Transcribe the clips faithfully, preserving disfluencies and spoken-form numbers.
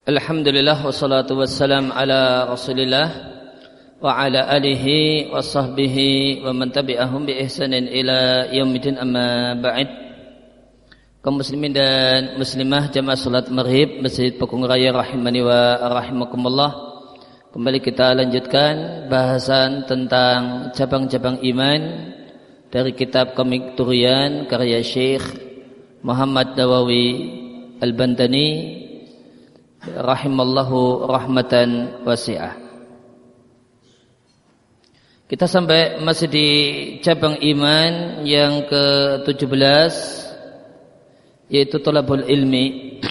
Alhamdulillah wassalatu wassalam ala Rasulillah wa ala alihi wa sahbihi wa man tabi'ahum bi ihsanin ila yaumidin, amma ba'id. Kaum muslimin dan muslimah jamaah salat maghrib Masjid Pakung Raya rahimani wa rahimakumullah. Kembali kita lanjutkan bahasan tentang cabang-cabang iman dari kitab Komik Durian karya Syekh Muhammad Nawawi Al-Bantani rahimallahu rahmatan wasi'ah. Kita sampai masih di cabang iman yang ke tujuh belas, yaitu thalabul ilmi.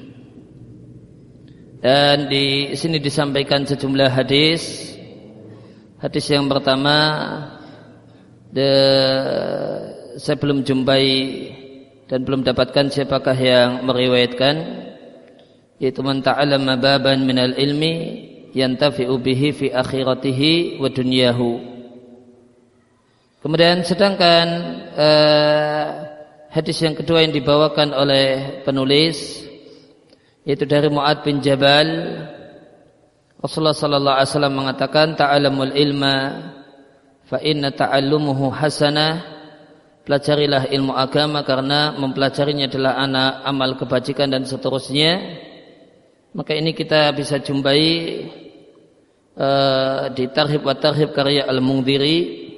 Dan di sini disampaikan sejumlah hadis. Hadis yang pertama de, saya belum jumpai dan belum dapatkan siapakah yang meriwayatkan, yaitu man ta'allama baban minal ilmi yantafi'u bihi fi akhiratihi wa dunyahu. Kemudian sedangkan uh, hadis yang kedua yang dibawakan oleh penulis, yaitu dari Mu'adz bin Jabal, Rasulullah sallallahu alaihi wasallam mengatakan, ta'allamul ilma fa inna ta'allumuhu hasanah. Pelajarilah ilmu agama karena mempelajarinya adalah anak amal kebajikan dan seterusnya. Maka ini kita bisa jumpai uh, di Tarhib wa Tarhib karya Al-Mundhiri.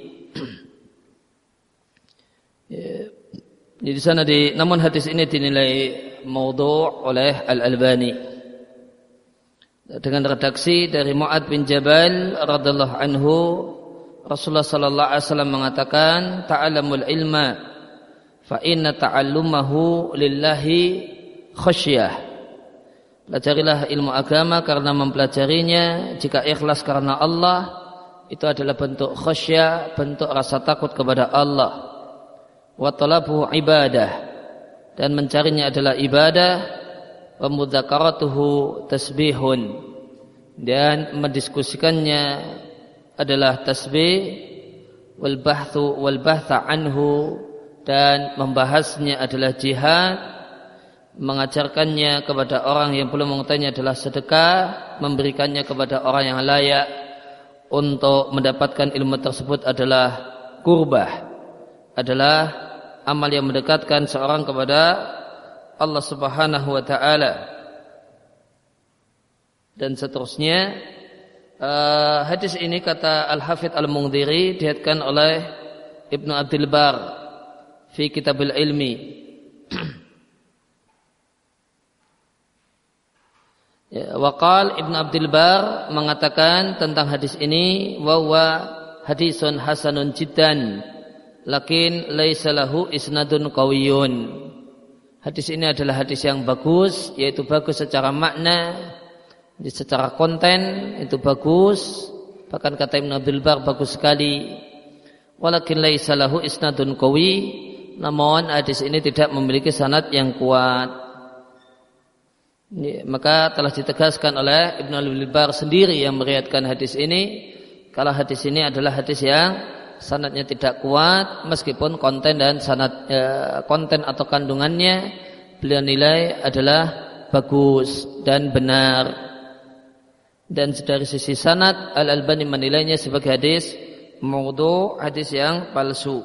Ya, di sana di namun hadis ini dinilai maudhu' oleh Al-Albani dengan redaksi dari Mu'adz bin Jabal radhiyallahu anhu. Rasulullah sallallahu alaihi wasallam mengatakan, ta'allamul ilma fa inna ta'allumahu lillahi khasyah. Pelajarilah ilmu agama karena mempelajarinya jika ikhlas karena Allah, itu adalah bentuk khasyah, bentuk rasa takut kepada Allah. Wa talabuhu ibadah, dan mencarinya adalah ibadah. Wa mudzakaratuhu tasbihun, dan mendiskusikannya adalah tasbih. Wal bahthu wal bahtha anhu, dan membahasnya adalah jihad. Mengajarkannya kepada orang yang belum mengetahuinya adalah sedekah. Memberikannya kepada orang yang layak untuk mendapatkan ilmu tersebut adalah qurbah, adalah amal yang mendekatkan seorang kepada Allah Subhanahu wa ta'ala. Dan seterusnya. uh, Hadis ini, kata Al-Hafidz Al-Mundhiri, diriwayatkan oleh Ibnu Abdul Bar fi Kitabul Ilmi. Ya, waqal Ibnu Abdul Bar mengatakan tentang hadis ini, wa huwa hadisun hasanun jiddan lakin laisa lahu isnadun qawiyyun. Hadis ini adalah hadis yang bagus, yaitu bagus secara makna, secara konten itu bagus, bahkan kata Ibnu Abdul Bar bagus sekali. Walakin laisa lahu isnadun qawi, namun hadis ini tidak memiliki sanad yang kuat. Ya, maka telah ditegaskan oleh Ibnu Abdul Bar sendiri yang meriwayatkan hadis ini, kalau hadis ini adalah hadis yang sanadnya tidak kuat, meskipun konten dan sanad eh, konten atau kandungannya beliau nilai adalah bagus dan benar. Dan dari sisi sanad, Al-Albani menilainya sebagai hadis maudhu', hadis yang palsu.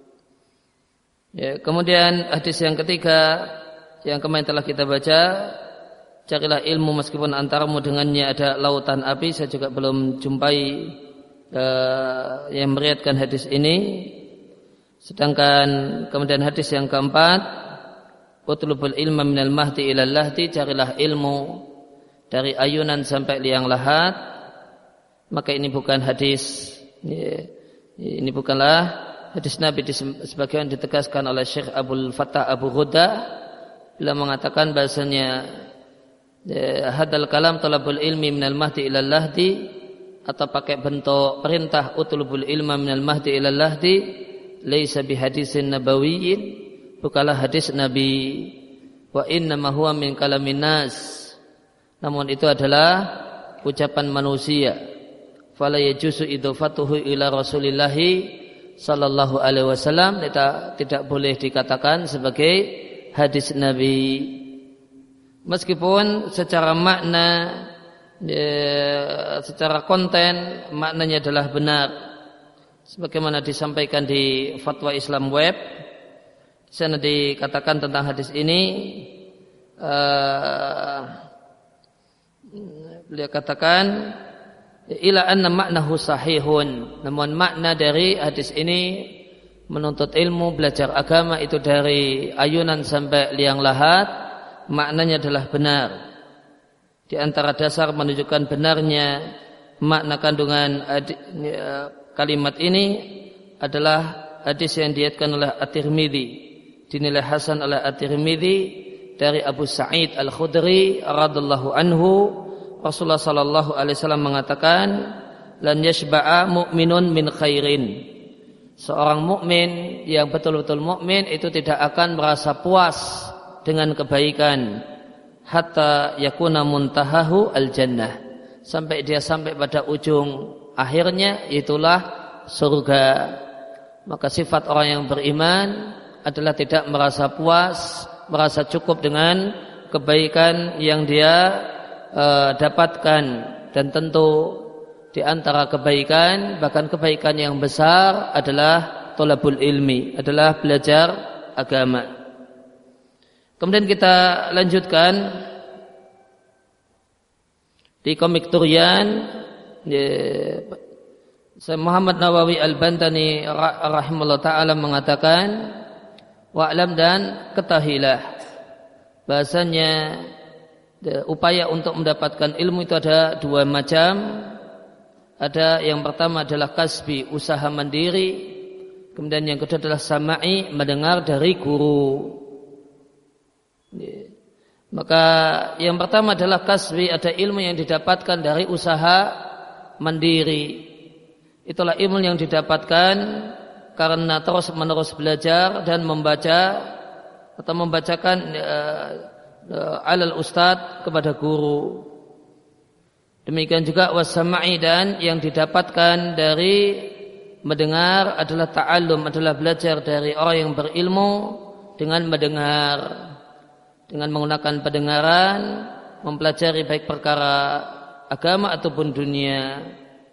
Ya, kemudian hadis yang ketiga yang kemarin telah kita baca, carilah ilmu meskipun antaramu dengannya ada lautan api. Saya juga belum jumpai uh, yang meriwayatkan hadis ini. Sedangkan kemudian hadis yang keempat, utlubul ilma minal mahdi ilal lahdi, carilah ilmu dari ayunan sampai liang lahat. Maka ini bukan hadis, ini bukanlah hadis Nabi. Sebagian ditegaskan oleh Syekh Abdul Fattah Abu Ghudda bila mengatakan bahasanya hadal kalam talabul ilmi minal mahdi ilal lahdi, atau pakai bentuk perintah utlubul ilma minal mahdi ilal lahdi, laisa bihadisin nabawiyyin, bukanlah hadis Nabi. Wa innama huwa min kalamin nas, namun itu adalah ucapan manusia. Fala yajuzu idhofatuhu ila Rasulillahi sallallahu alaihi wasallam, tidak, tidak boleh dikatakan sebagai hadis Nabi. Meskipun secara makna, ya, secara konten maknanya adalah benar, sebagaimana disampaikan di Fatwa Islam Web. Di sana dikatakan tentang hadis ini, uh, beliau katakan ila anna maknahu sahihun, namun makna dari hadis ini menuntut ilmu, belajar agama itu dari ayunan sampai liang lahat, maknanya adalah benar. Di antara dasar menunjukkan benarnya makna kandungan kalimat ini adalah hadis yang diriwayatkan oleh At-Tirmidzi, dinilai hasan oleh At-Tirmidzi dari Abu Sa'id Al-Khudri radhiyallahu anhu, Rasulullah sallallahu alaihi wasallam mengatakan, lan yashba'a mu'minun min khairin. Seorang mukmin yang betul-betul mukmin itu tidak akan merasa puas dengan kebaikan hatta yakuna muntahahu al-jannah, sampai dia sampai pada ujung akhirnya itulah surga. Maka sifat orang yang beriman adalah tidak merasa puas, merasa cukup dengan kebaikan yang dia Uh, dapatkan, dan tentu di antara kebaikan, bahkan kebaikan yang besar adalah thalabul ilmi, adalah belajar agama. Kemudian kita lanjutkan di komik Turian, ya, Muhammad Nawawi Al-Bantani rahimahullah ta'ala mengatakan, wa'lam, dan ketahilah bahasanya upaya untuk mendapatkan ilmu itu ada dua macam. Ada yang pertama adalah kasbi, usaha mandiri. Kemudian yang kedua adalah sama'i, mendengar dari guru. Maka yang pertama adalah kasbi, ada ilmu yang didapatkan dari usaha mandiri. Itulah ilmu yang didapatkan karena terus menerus belajar dan membaca atau membacakan uh, alal ustad, kepada guru. Demikian juga wasama'i, dan yang didapatkan dari mendengar adalah ta'allum, adalah belajar dari orang yang berilmu dengan mendengar, dengan menggunakan pendengaran, mempelajari baik perkara agama ataupun dunia.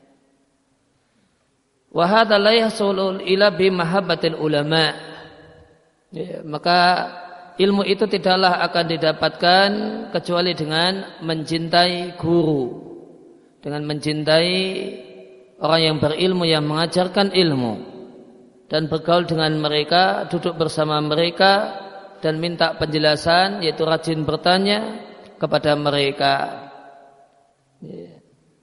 Wa hadza la yahsulu ila bi mahabbatil ulama. Ya, maka ilmu itu tidaklah akan didapatkan kecuali dengan mencintai guru, dengan mencintai orang yang berilmu, yang mengajarkan ilmu, dan bergaul dengan mereka, duduk bersama mereka, dan minta penjelasan, yaitu rajin bertanya kepada mereka. Ya.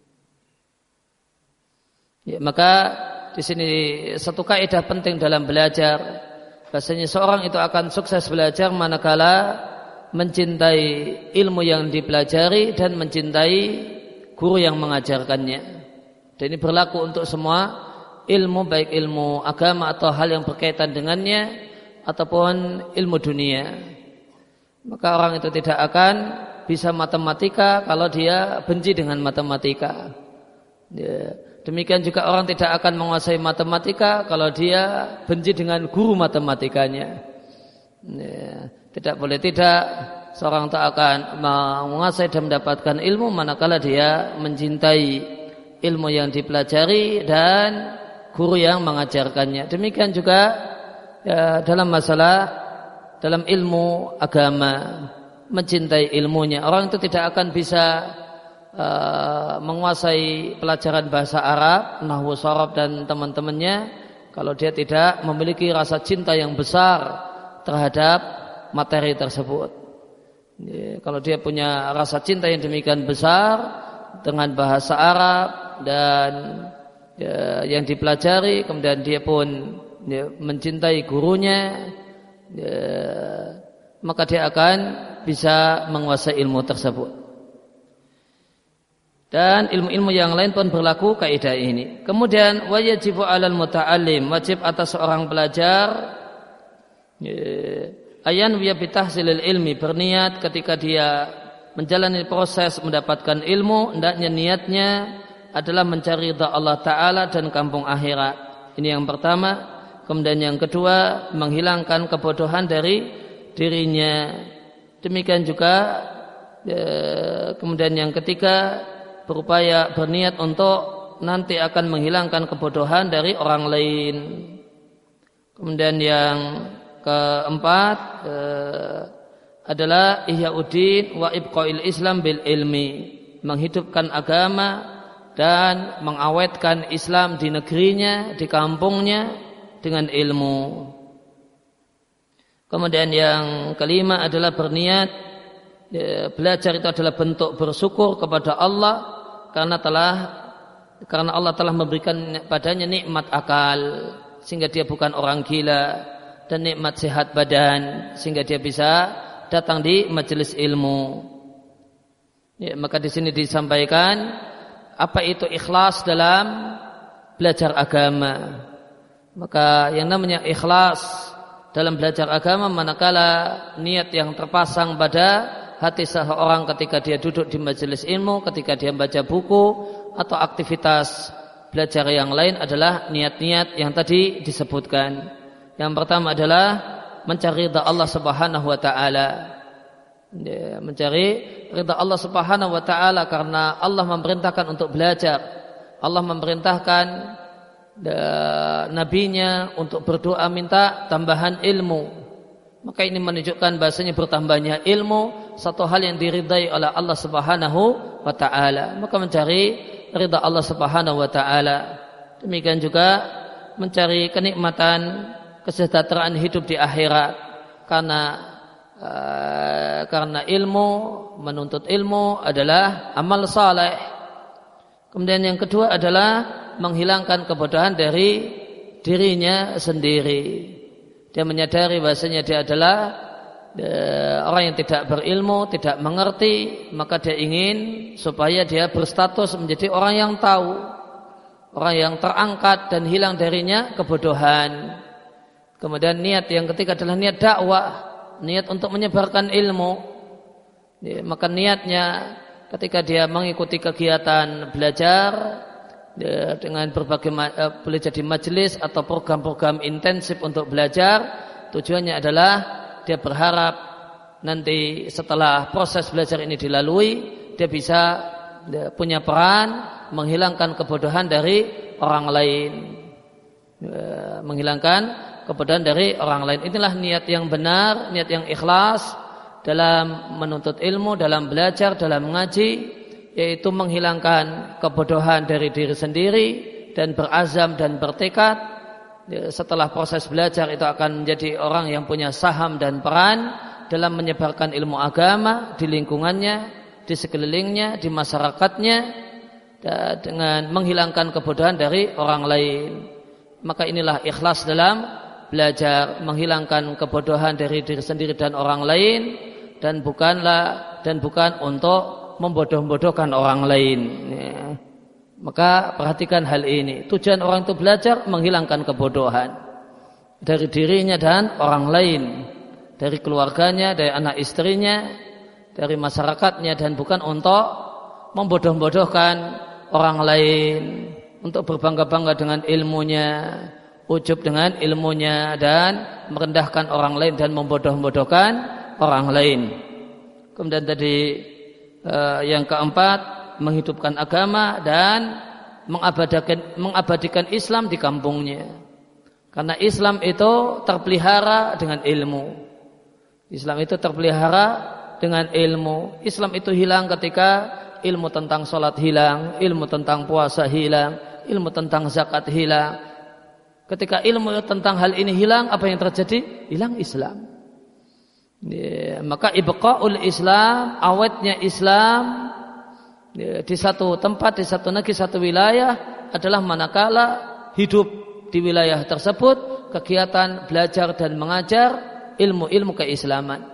Ya, maka di sini satu kaidah penting dalam belajar. Bahasanya seorang itu akan sukses belajar manakala mencintai ilmu yang dipelajari dan mencintai guru yang mengajarkannya. Dan ini berlaku untuk semua ilmu, baik ilmu agama atau hal yang berkaitan dengannya ataupun ilmu dunia. Maka orang itu tidak akan bisa matematika kalau dia benci dengan matematika. Ya. Demikian juga orang tidak akan menguasai matematika kalau dia benci dengan guru matematikanya. Ya, tidak boleh tidak, seorang tak akan menguasai dan mendapatkan ilmu manakala dia mencintai ilmu yang dipelajari dan guru yang mengajarkannya. Demikian juga ya, dalam masalah dalam ilmu agama, mencintai ilmunya. Orang itu tidak akan bisa Uh, menguasai pelajaran bahasa Arab, nahwu, sharaf dan teman-temannya kalau dia tidak memiliki rasa cinta yang besar terhadap materi tersebut. Ya, kalau dia punya rasa cinta yang demikian besar dengan bahasa Arab dan ya, yang dipelajari, kemudian dia pun ya, mencintai gurunya, ya, maka dia akan bisa menguasai ilmu tersebut. Dan ilmu-ilmu yang lain pun berlaku kaidah ini. Kemudian wajibu 'alal muta'allim, wajib atas seorang pelajar ayan wiya bitahsilil ilmi, berniat ketika dia menjalani proses mendapatkan ilmu, hendaknya niatnya adalah mencari ridha Allah Ta'ala dan kampung akhirat. Ini yang pertama. Kemudian yang kedua, menghilangkan kebodohan dari dirinya. Demikian juga Kemudian yang ketiga, berupaya berniat untuk nanti akan menghilangkan kebodohan dari orang lain. Kemudian yang keempat eh, adalah ihya'uddin wa ibqa'il Islam bil ilmi, menghidupkan agama dan mengawetkan Islam di negerinya, di kampungnya dengan ilmu. Kemudian yang kelima adalah berniat, ya, belajar itu adalah bentuk bersyukur kepada Allah karena telah karena Allah telah memberikan padanya nikmat akal sehingga dia bukan orang gila, dan nikmat sehat badan sehingga dia bisa datang di majelis ilmu. Ya, maka di sini disampaikan apa itu ikhlas dalam belajar agama. Maka yang namanya ikhlas dalam belajar agama manakala niat yang terpasang pada hati seseorang ketika dia duduk di majelis ilmu, ketika dia baca buku atau aktivitas belajar yang lain adalah niat-niat yang tadi disebutkan. Yang pertama adalah mencari ridha Allah Subhanahu wa taala. Ya, mencari ridha Allah Subhanahu wa taala karena Allah memerintahkan untuk belajar. Allah memerintahkan da, nabinya untuk berdoa minta tambahan ilmu. Maka ini menunjukkan bahasanya bertambahnya ilmu satu hal yang diridai oleh Allah Subhanahu wa taala. Maka mencari ridha Allah Subhanahu wa taala. Demikian juga mencari kenikmatan kesejahteraan hidup di akhirat karena uh, karena ilmu, menuntut ilmu adalah amal saleh. Kemudian yang kedua adalah menghilangkan kebodohan dari dirinya sendiri. Dia menyadari bahasanya dia adalah uh, orang yang tidak berilmu, tidak mengerti, maka dia ingin supaya dia berstatus menjadi orang yang tahu, orang yang terangkat dan hilang darinya kebodohan. Kemudian niat yang ketiga adalah niat dakwah, niat untuk menyebarkan ilmu. Ya, maka niatnya ketika dia mengikuti kegiatan belajar ya, dengan berbagai uh, boleh jadi majelis atau program-program intensif untuk belajar, tujuannya adalah dia berharap nanti setelah proses belajar ini dilalui, dia bisa ya, punya peran menghilangkan kebodohan dari orang lain, ya, menghilangkan kebodohan dari orang lain. Inilah niat yang benar, niat yang ikhlas dalam menuntut ilmu, dalam belajar, dalam mengaji, yaitu menghilangkan kebodohan dari diri sendiri dan berazam dan bertekad setelah proses belajar itu akan menjadi orang yang punya saham dan peran dalam menyebarkan ilmu agama di lingkungannya, di sekelilingnya, di masyarakatnya, dengan menghilangkan kebodohan dari orang lain. Maka inilah ikhlas dalam belajar, menghilangkan kebodohan dari diri sendiri dan orang lain, dan bukanlah dan bukan untuk membodoh-bodohkan orang lain. Ya. Maka perhatikan hal ini. Tujuan orang itu belajar menghilangkan kebodohan dari dirinya dan orang lain, dari keluarganya, dari anak istrinya, dari masyarakatnya, dan bukan untuk membodoh-bodohkan orang lain, untuk berbangga-bangga dengan ilmunya, ujub dengan ilmunya, dan merendahkan orang lain dan membodoh-bodohkan orang lain. Kemudian tadi eh, yang keempat, menghidupkan agama dan mengabadikan, mengabadikan Islam di kampungnya. Karena Islam itu terpelihara dengan ilmu. Islam itu terpelihara dengan ilmu. Islam itu hilang ketika ilmu tentang sholat hilang, ilmu tentang puasa hilang, ilmu tentang zakat hilang. Ketika ilmu tentang hal ini hilang, apa yang terjadi? Hilang Islam. Ya, maka ibqa'ul Islam, awetnya Islam ya, di satu tempat, di satu negeri, satu wilayah adalah manakala hidup di wilayah tersebut kegiatan belajar dan mengajar ilmu-ilmu keislaman.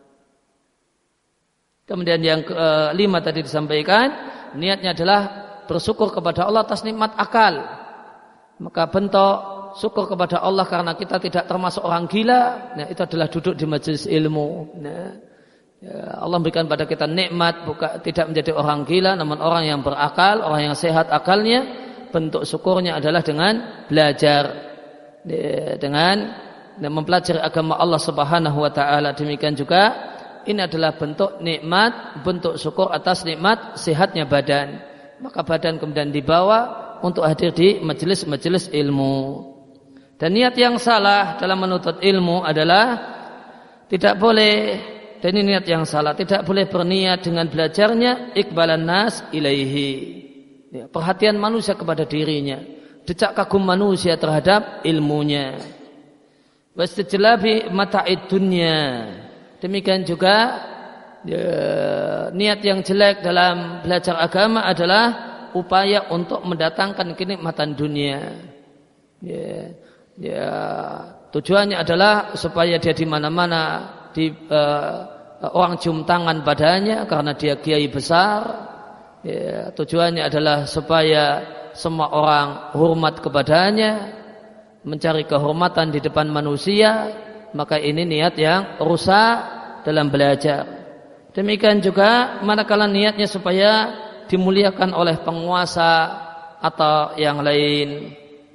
Kemudian yang kelima tadi disampaikan, niatnya adalah bersyukur kepada Allah atas nikmat akal. Maka bentuk syukur kepada Allah karena kita tidak termasuk orang gila, nah itu adalah duduk di majelis ilmu. Nah, ya, Allah berikan pada kita nikmat, bukan tidak menjadi orang gila, namun orang yang berakal, orang yang sehat akalnya. Bentuk syukurnya adalah dengan belajar, ya, dengan mempelajari agama Allah Subhanahu wa taala. Demikian juga ini adalah bentuk nikmat, bentuk syukur atas nikmat sehatnya badan. Maka badan kemudian dibawa untuk hadir di majelis-majelis ilmu. Dan niat yang salah dalam menuntut ilmu adalah tidak boleh, dan ini niat yang salah, tidak boleh berniat dengan belajarnya iqbalan nas ilaihi, ya, perhatian manusia kepada dirinya, decak kagum manusia terhadap ilmunya. Wastijlabi mata'id dunya, demikian juga ya, niat yang jelek dalam belajar agama adalah upaya untuk mendatangkan kenikmatan dunia. Ya, ya, tujuannya adalah supaya dia di mana-mana di uh, orang cium tangan padanya karena dia kiai besar. Ya, tujuannya adalah supaya semua orang hormat kepadanya, mencari kehormatan di depan manusia. Maka ini niat yang rusak dalam belajar. Demikian juga manakala niatnya supaya dimuliakan oleh penguasa atau yang lain.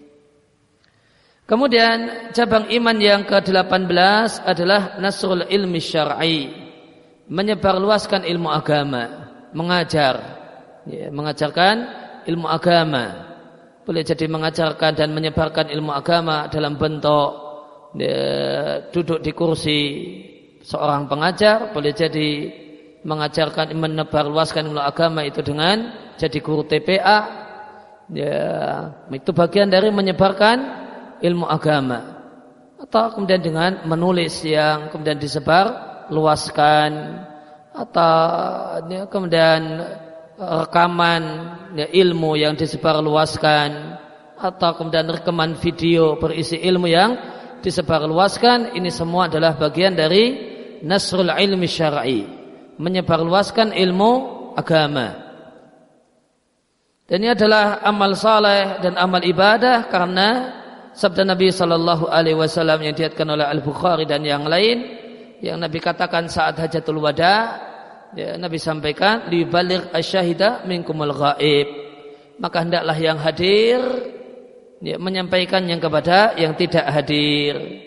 Kemudian cabang iman yang ke delapan belas adalah nasrul ilmi syar'i, menyebarluaskan ilmu agama, mengajar, ya, mengajarkan ilmu agama. Boleh jadi mengajarkan dan menyebarkan ilmu agama dalam bentuk ya, duduk di kursi seorang pengajar, boleh jadi mengajarkan, menebarluaskan ilmu agama itu dengan jadi guru T P A, ya, itu bagian dari menyebarkan ilmu agama. Atau kemudian dengan menulis yang kemudian disebar luaskan, atau ya, kemudian rekaman ya, ilmu yang disebar luaskan, atau kemudian rekaman video berisi ilmu yang disebar luaskan. Ini semua adalah bagian dari nasrul ilmi syar'i, menyebarluaskan ilmu agama. Dan ini adalah amal saleh dan amal ibadah karena sabda Nabi sallallahu alaihi wasallam yang diriwayatkan oleh Al-Bukhari dan yang lain, yang Nabi katakan saat hajatul wada, ya, Nabi sampaikan libaligh asyahida minkumul ghaib, maka hendaklah yang hadir ya, menyampaikan yang kepada yang tidak hadir.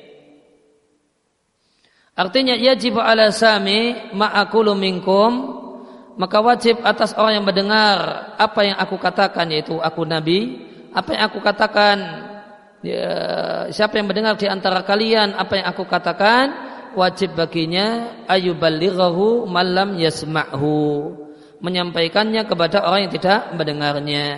Artinya yajib ala sami ma'akulu minkum, maka wajib atas orang yang mendengar apa yang aku katakan, yaitu aku Nabi, apa yang aku katakan, ya, siapa yang mendengar di antara kalian apa yang aku katakan, wajib baginya ayuballighahu man lam yasma'hu, menyampaikannya kepada orang yang tidak mendengarnya.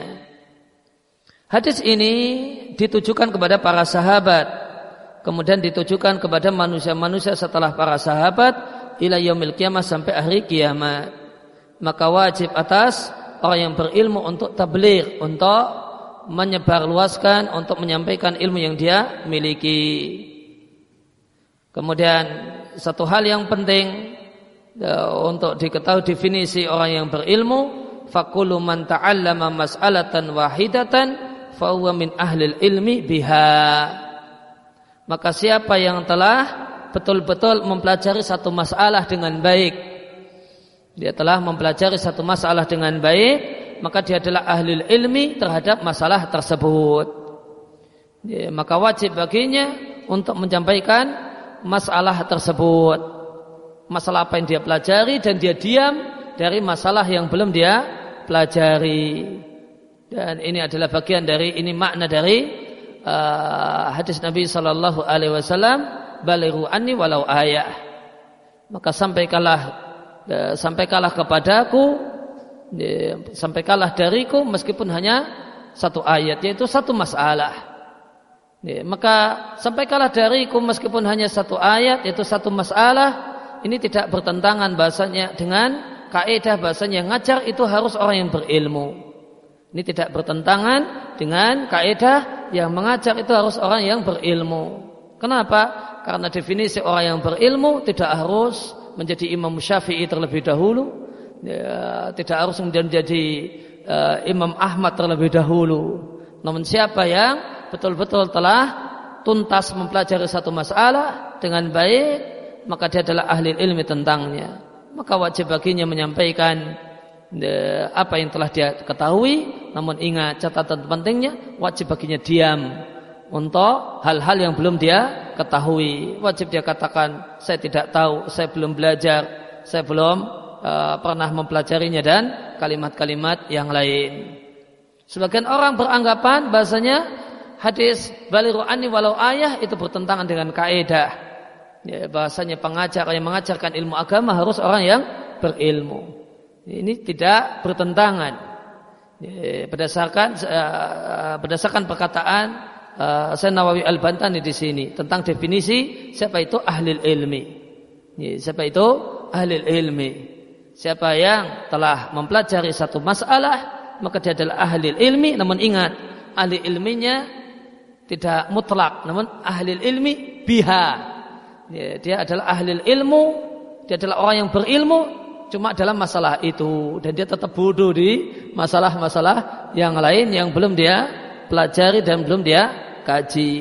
Hadis ini ditujukan kepada para sahabat, kemudian ditujukan kepada manusia-manusia setelah para sahabat ila yaumil qiyamah, sampai hari kiamat. Maka wajib atas orang yang berilmu untuk tabligh, untuk menyebarluaskan, untuk menyampaikan ilmu yang dia miliki. Kemudian satu hal yang penting ya, untuk diketahui definisi orang yang berilmu, faqulu man ta'allama mas'alatan wahidatan fa huwa min ahlil ilmi biha. Maka siapa yang telah betul-betul mempelajari satu masalah dengan baik, dia telah mempelajari satu masalah dengan baik, maka dia adalah ahli ilmi terhadap masalah tersebut. Ya, maka wajib baginya untuk menyampaikan masalah tersebut, masalah apa yang dia pelajari, dan dia diam dari masalah yang belum dia pelajari. Dan ini adalah bagian dari, ini makna dari Uh, hadis Nabi sallallahu alaihi wasallam, balighu anni walau ayah, maka sampaikanlah uh, sampaikanlah kepadaku, uh, sampaikanlah dariku meskipun hanya satu ayat, yaitu satu masalah. Uh, maka sampaikanlah dariku meskipun hanya satu ayat, yaitu satu masalah. Ini tidak bertentangan bahasanya dengan kaidah bahasanya ngajar itu harus orang yang berilmu. Ini tidak bertentangan dengan kaidah yang mengajar itu harus orang yang berilmu. Kenapa? Karena definisi orang yang berilmu tidak harus menjadi Imam Syafi'i terlebih dahulu, ya, tidak harus menjadi uh, Imam Ahmad terlebih dahulu. Namun siapa yang betul-betul telah tuntas mempelajari satu masalah dengan baik, maka dia adalah ahli ilmi tentangnya. Maka wajib baginya menyampaikan apa yang telah dia ketahui. Namun ingat catatan pentingnya, wajib baginya diam untuk hal-hal yang belum dia ketahui. Wajib dia katakan, saya tidak tahu, saya belum belajar, saya belum uh, pernah mempelajarinya dan kalimat-kalimat yang lain. Sebagian orang beranggapan bahasanya hadis balighu anni walau ayah itu bertentangan dengan kaidah. Ya, bahasanya pengajar yang mengajarkan ilmu agama harus orang yang berilmu. Ini tidak bertentangan. Ya, berdasarkan uh, berdasarkan perkataan uh, Syekh Nawawi Al-Bantani di sini tentang definisi siapa itu ahli ilmi. Ya, siapa itu ahli ilmi? Siapa yang telah mempelajari satu masalah maka dia adalah ahli ilmi. Namun ingat, ahli ilminya tidak mutlak, namun ahli ilmi biha. Ya, dia adalah ahli ilmu, dia adalah orang yang berilmu cuma dalam masalah itu, dan dia tetap bodoh di masalah-masalah yang lain yang belum dia pelajari dan belum dia kaji.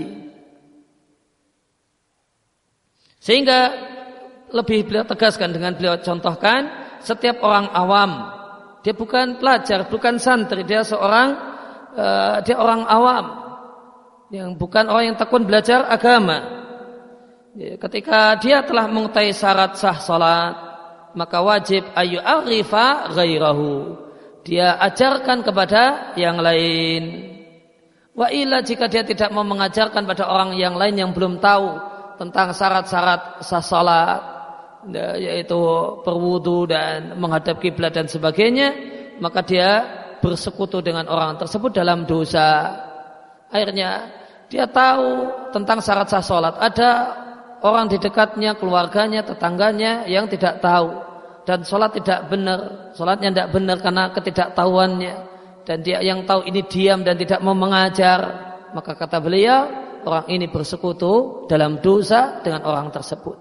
Sehingga lebih beliau tegaskan dengan beliau contohkan, setiap orang awam, dia bukan pelajar, bukan santri, dia seorang uh, dia orang awam yang bukan orang yang tekun belajar agama. Ya, ketika dia telah mengetahui syarat sah salat, maka wajib ayu arifa ghairahu, dia ajarkan kepada yang lain. Wa illa, jika dia tidak mau mengajarkan pada orang yang lain yang belum tahu tentang syarat-syarat sah salat, yaitu berwudu dan menghadap kiblat dan sebagainya, maka dia bersekutu dengan orang tersebut dalam dosa. Akhirnya dia tahu tentang syarat sah salat, ada orang di dekatnya, keluarganya, tetangganya yang tidak tahu, dan salat tidak benar, salatnya tidak benar karena ketidaktahuannya, dan dia yang tahu ini diam dan tidak mau mengajar, maka kata beliau, orang ini bersekutu dalam dosa dengan orang tersebut.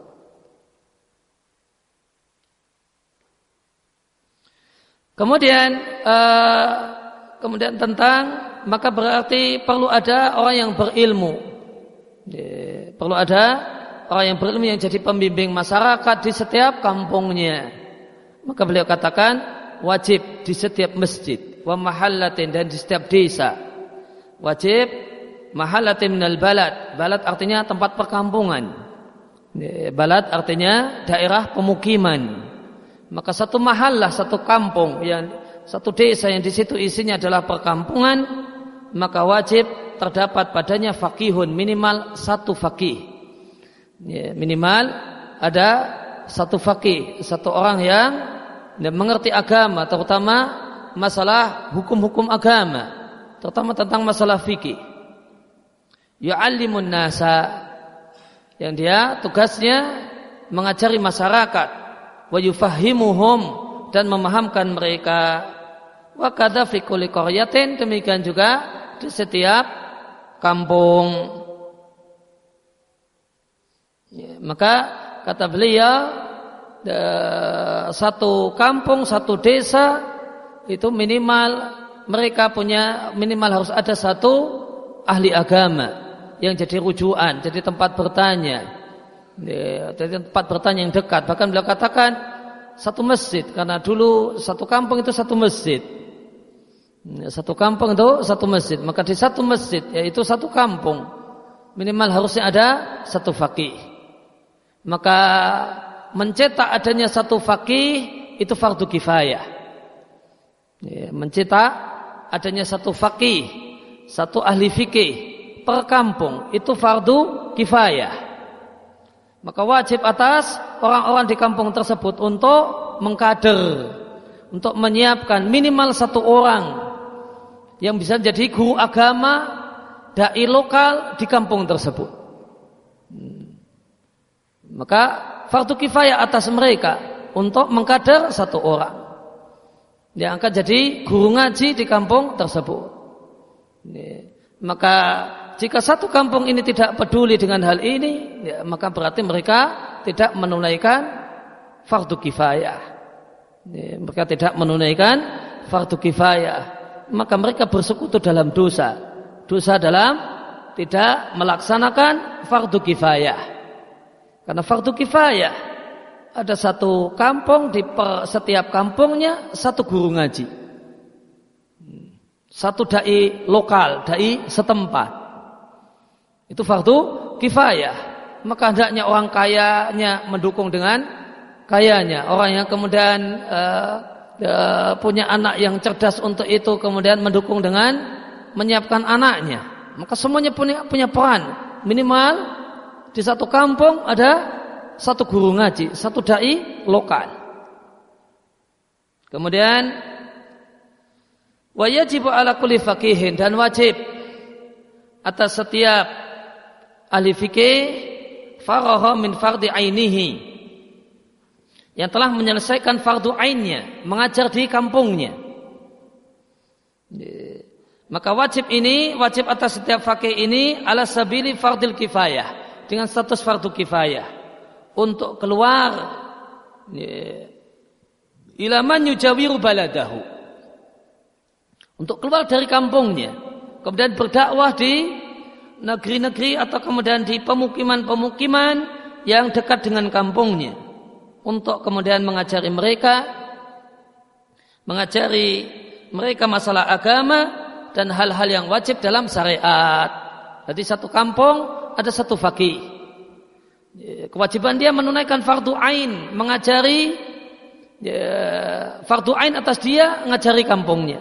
Kemudian uh, kemudian tentang, maka berarti perlu ada orang yang berilmu. Ya, perlu ada orang yang berilmu yang jadi pembimbing masyarakat di setiap kampungnya. Maka beliau katakan wajib di setiap masjid, wa mahallatin, dan di setiap desa. Wajib mahallatin minal balad. Balad artinya tempat perkampungan. Ya, balad artinya daerah pemukiman. Maka satu mahallah, satu kampung, yang satu desa yang di situ isinya adalah perkampungan, maka wajib terdapat padanya faqihun, minimal satu faqih. Ya, minimal ada satu faqih, satu orang yang mengerti agama, terutama masalah hukum-hukum agama, terutama tentang masalah fikih. Yu'allimun nasa, yang dia tugasnya mengajari masyarakat, wa yufahimuhum, dan memahamkan mereka. Wa kadza fi kulli qaryatin, demikian juga di setiap kampung. Ya, maka kata beliau, satu kampung, satu desa itu minimal mereka punya, minimal harus ada satu ahli agama yang jadi rujukan, jadi tempat bertanya. Ya, jadi tempat bertanya yang dekat. Bahkan beliau katakan satu masjid, karena dulu satu kampung itu satu masjid. Ya, satu kampung itu satu masjid. Maka di satu masjid, yaitu satu kampung, minimal harusnya ada satu faqih. Maka mencetak adanya satu faqih itu fardu kifayah. Ya, mencetak adanya satu faqih, satu ahli fikih per kampung itu fardu kifayah. Maka wajib atas orang-orang di kampung tersebut untuk mengkader, untuk menyiapkan minimal satu orang yang bisa jadi guru agama, dai lokal di kampung tersebut. Maka fardu kifayah atas mereka untuk mengkader satu orang yang akan jadi guru ngaji di kampung tersebut. Maka jika satu kampung ini tidak peduli dengan hal ini, ya, maka berarti mereka tidak menunaikan fardu kifayah. Ya, mereka tidak menunaikan fardu kifayah. Maka mereka bersekutu dalam dosa. Dosa dalam tidak melaksanakan fardu kifayah. Karena fardu kifayah ada satu kampung, di per, setiap kampungnya satu guru ngaji, satu dai lokal, dai setempat. Itu fardu kifayah. Maka hendaknya orang kayanya mendukung dengan kayanya, orang yang kemudian uh, uh, punya anak yang cerdas untuk itu, kemudian mendukung dengan menyiapkan anaknya. Maka semuanya punya punya peran. Minimal di satu kampung ada satu guru ngaji, satu dai lokal. Kemudian wa yajibu ala kulli faqihin, dan wajib atas setiap ahli fikih faragha min fardhi ainihi, yang telah menyelesaikan fardu ainnya, mengajar di kampungnya. Maka wajib ini, wajib atas setiap faqih ini ala sabili fardil kifayah, dengan status fardu kifayah, untuk keluar ila man yujawiru baladahu, untuk keluar dari kampungnya, kemudian berdakwah di negeri-negeri atau kemudian di pemukiman-pemukiman yang dekat dengan kampungnya, untuk kemudian mengajari mereka mengajari mereka masalah agama dan hal-hal yang wajib dalam syariat. Jadi satu kampung ada satu faqih, kewajiban dia menunaikan fardu ain, mengajari ya, fardu ain atas dia ngajari kampungnya.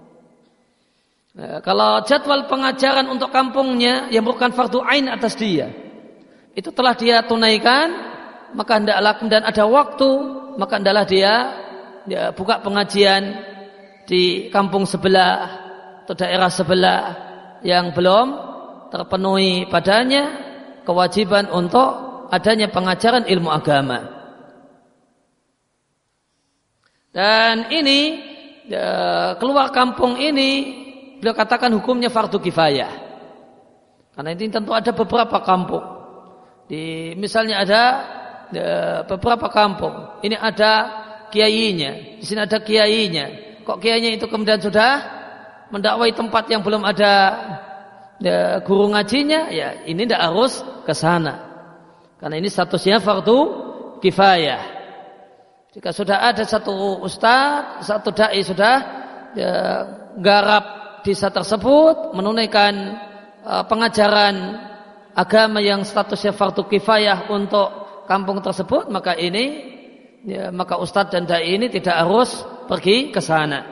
Nah, kalau jadwal pengajaran untuk kampungnya yang bukan fardu ain atas dia, itu telah dia tunaikan, maka hendaklah dan ada waktu, maka hendaklah dia, dia buka pengajian di kampung sebelah atau daerah sebelah yang belum terpenuhi padanya kewajiban untuk adanya pengajaran ilmu agama. Dan ini keluar kampung ini beliau katakan hukumnya fardu kifayah. Karena ini tentu ada beberapa kampung. Di misalnya ada beberapa kampung. Ini ada kiainya, di sini ada kiainya. Kok kiainya itu kemudian sudah mendakwai tempat yang belum ada ya, guru ngajinya, ya ini tidak harus ke sana. Karena ini statusnya fardu kifayah. Jika sudah ada satu ustaz, satu dai sudah ya, garap desa tersebut, menunaikan uh, pengajaran agama yang statusnya fardu kifayah untuk kampung tersebut, maka ini ya, maka ustaz dan dai ini tidak harus pergi ke sana.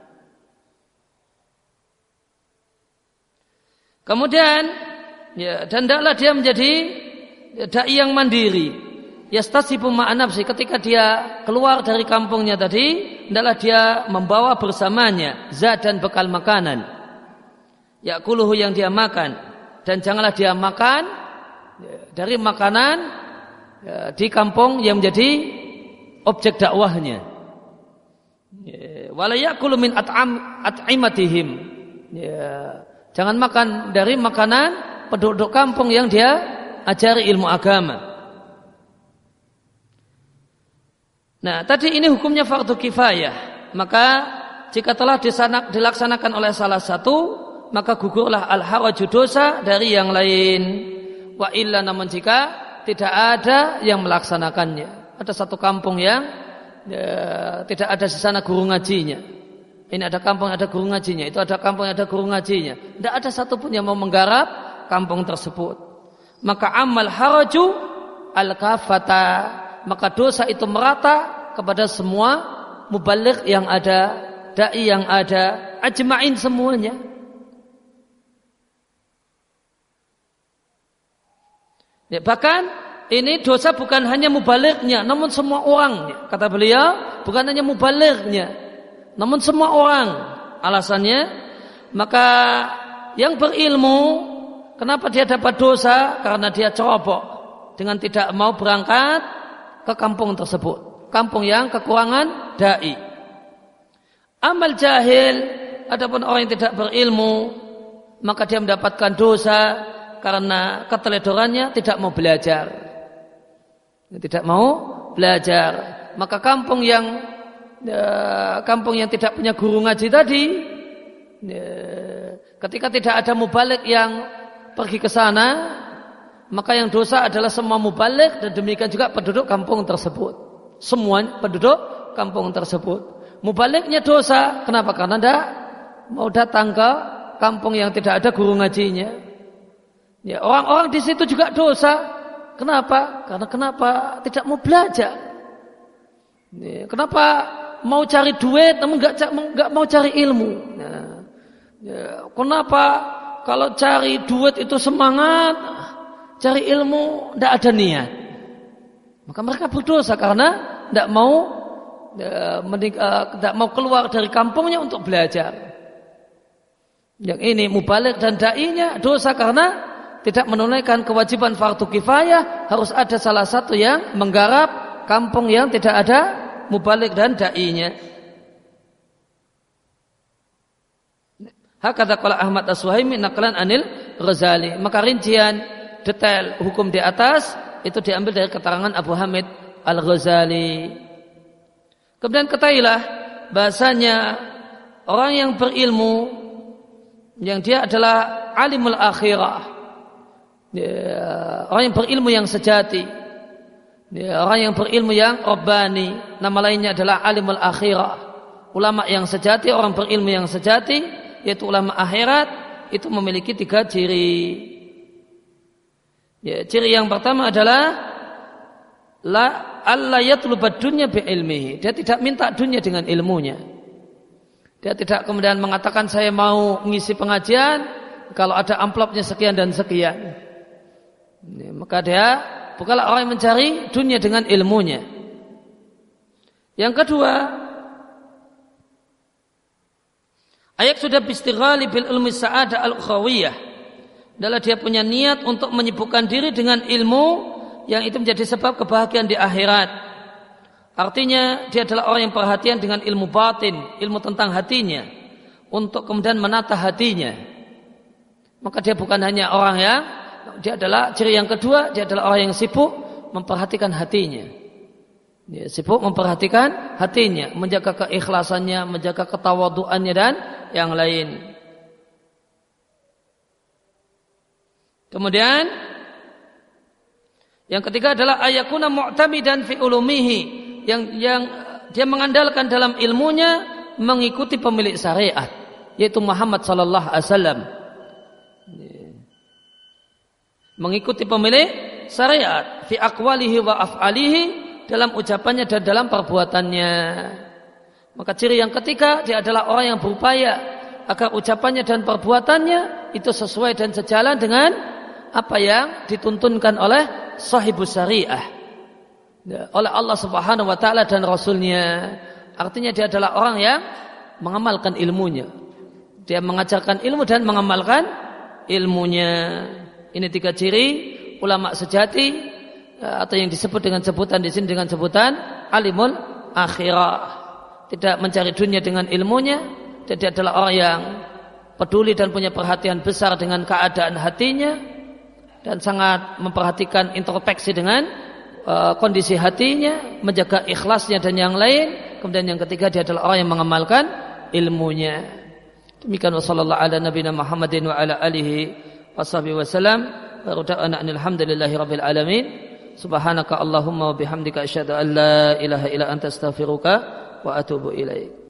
Kemudian ya, dan hendaklah dia menjadi ya, dai yang mandiri. Yastasibu ma'a nafsi, ketika dia keluar dari kampungnya tadi, hendaklah dia membawa bersamanya zat dan bekal makanan. Ya'kuluhu, yang dia makan, dan janganlah dia makan ya, dari makanan ya, di kampung yang menjadi objek dakwahnya. Ya, wala ya'kulu min at'am at'imatihim. Ya, jangan makan dari makanan penduduk kampung yang dia ajari ilmu agama. Nah, tadi ini hukumnya fardu kifayah. Maka jika telah disanak, dilaksanakan oleh salah satu, maka gugurlah al-haraju, dosa dari yang lain. Wa illa, namun jika tidak ada yang melaksanakannya. Ada satu kampung yang ya, tidak ada di sana guru ngajinya. Ini ada kampung ada guru ngajinya, itu ada kampung ada guru ngajinya. Tidak ada satupun yang mau menggarap kampung tersebut. Maka amal haraju al-kafata, maka dosa itu merata kepada semua mubaligh yang ada, dai yang ada, ajma'in semuanya. Ya, bahkan ini dosa bukan hanya mubalighnya, namun semua orang. Kata beliau, bukan hanya mubalighnya, namun semua orang. Alasannya, maka yang berilmu, kenapa dia dapat dosa? Karena dia ceroboh dengan tidak mau berangkat ke kampung tersebut, kampung yang kekurangan dai. Amal jahil, adapun orang yang tidak berilmu, maka dia mendapatkan dosa karena keteledorannya, tidak mau belajar, tidak mau belajar. Maka kampung yang ya, kampung yang tidak punya guru ngaji tadi, ya, ketika tidak ada mubaligh yang pergi ke sana, maka yang dosa adalah semua mubaligh dan demikian juga penduduk kampung tersebut. Semua penduduk kampung tersebut. Mubalighnya dosa. Kenapa? Karena tidak mau datang ke kampung yang tidak ada guru ngajinya. Ya, orang-orang di situ juga dosa. Kenapa? Karena kenapa? Tidak mau belajar. Kenapa mau cari duit namun nggak nggak mau cari ilmu? Nah, ya, kenapa kalau cari duit itu semangat, cari ilmu tidak ada niat? Maka mereka berdosa karena tidak mau tidak mau keluar dari kampungnya untuk belajar. Yang ini mubaligh dan dai-nya dosa karena tidak menunaikan kewajiban fardu kifayah, harus ada salah satu yang menggarap kampung yang tidak ada mubaligh dan dai-nya. Hakadha qala Ahmad As-Suhaimi naqlan anil Ghazali. Maka rincian detail hukum di atas itu diambil dari keterangan Abu Hamid Al-Ghazali. Kemudian ketahuilah bahasanya orang yang berilmu yang dia adalah alimul akhirah, ya, orang yang berilmu yang sejati, ya, orang yang berilmu yang rabbani, nama lainnya adalah alimul akhirah, ulama yang sejati, orang berilmu yang sejati, yaitu ulama akhirat, itu memiliki tiga ciri. Ya, ciri yang pertama adalah la alla yatlubad dunya bi ilmihi, dia tidak minta dunia dengan ilmunya. Dia tidak kemudian mengatakan saya mau ngisi pengajian kalau ada amplopnya sekian dan sekian. Ya, maka dia bukanlah orang yang mencari dunia dengan ilmunya. Yang kedua, ayat sudah bistighali bil ilmi sa'adah al-ukhrawiyah, adalah dia punya niat untuk menyibukkan diri dengan ilmu yang itu menjadi sebab kebahagiaan di akhirat. Artinya dia adalah orang yang perhatian dengan ilmu batin, ilmu tentang hatinya, untuk kemudian menata hatinya. Maka dia bukan hanya orang yang, dia adalah ciri yang kedua, dia adalah orang yang sibuk memperhatikan hatinya. Dia sibuk memperhatikan hatinya, menjaga keikhlasannya, menjaga ketawaduannya dan yang lain. Kemudian yang ketiga adalah ayakuna mu'tamidan fi ulumihi, yang yang dia mengandalkan dalam ilmunya mengikuti pemilik syariat, yaitu Muhammad sallallahu alaihi wasallam. Mengikuti pemilik syariat fi aqwalihi wa af'alihi, dalam ucapannya dan dalam perbuatannya. Maka ciri yang ketiga, dia adalah orang yang berupaya agar ucapannya dan perbuatannya itu sesuai dan sejalan dengan apa yang dituntunkan oleh sahibus syariah, oleh Allah Subhanahu wa taala dan Rasulnya. Artinya dia adalah orang yang mengamalkan ilmunya. Dia mengajarkan ilmu dan mengamalkan ilmunya. Ini tiga ciri ulama sejati, atau yang disebut dengan sebutan di sini dengan sebutan alimul akhirah. Tidak mencari dunia dengan ilmunya. Dia adalah orang yang peduli dan punya perhatian besar dengan keadaan hatinya, dan sangat memperhatikan introspeksi dengan uh, kondisi hatinya, menjaga ikhlasnya dan yang lain. Kemudian yang ketiga, dia adalah orang yang mengamalkan ilmunya. Demikian wa sallallahu ala nabiyina Muhammadin wa ala alihi washabihi wasallam. Wa rada'ana alhamdulillahi rabbil alamin. Subhanaka Allahumma wa bihamdika asyhadu an la ilaha illa anta astaghfiruka wa atubu ilaik.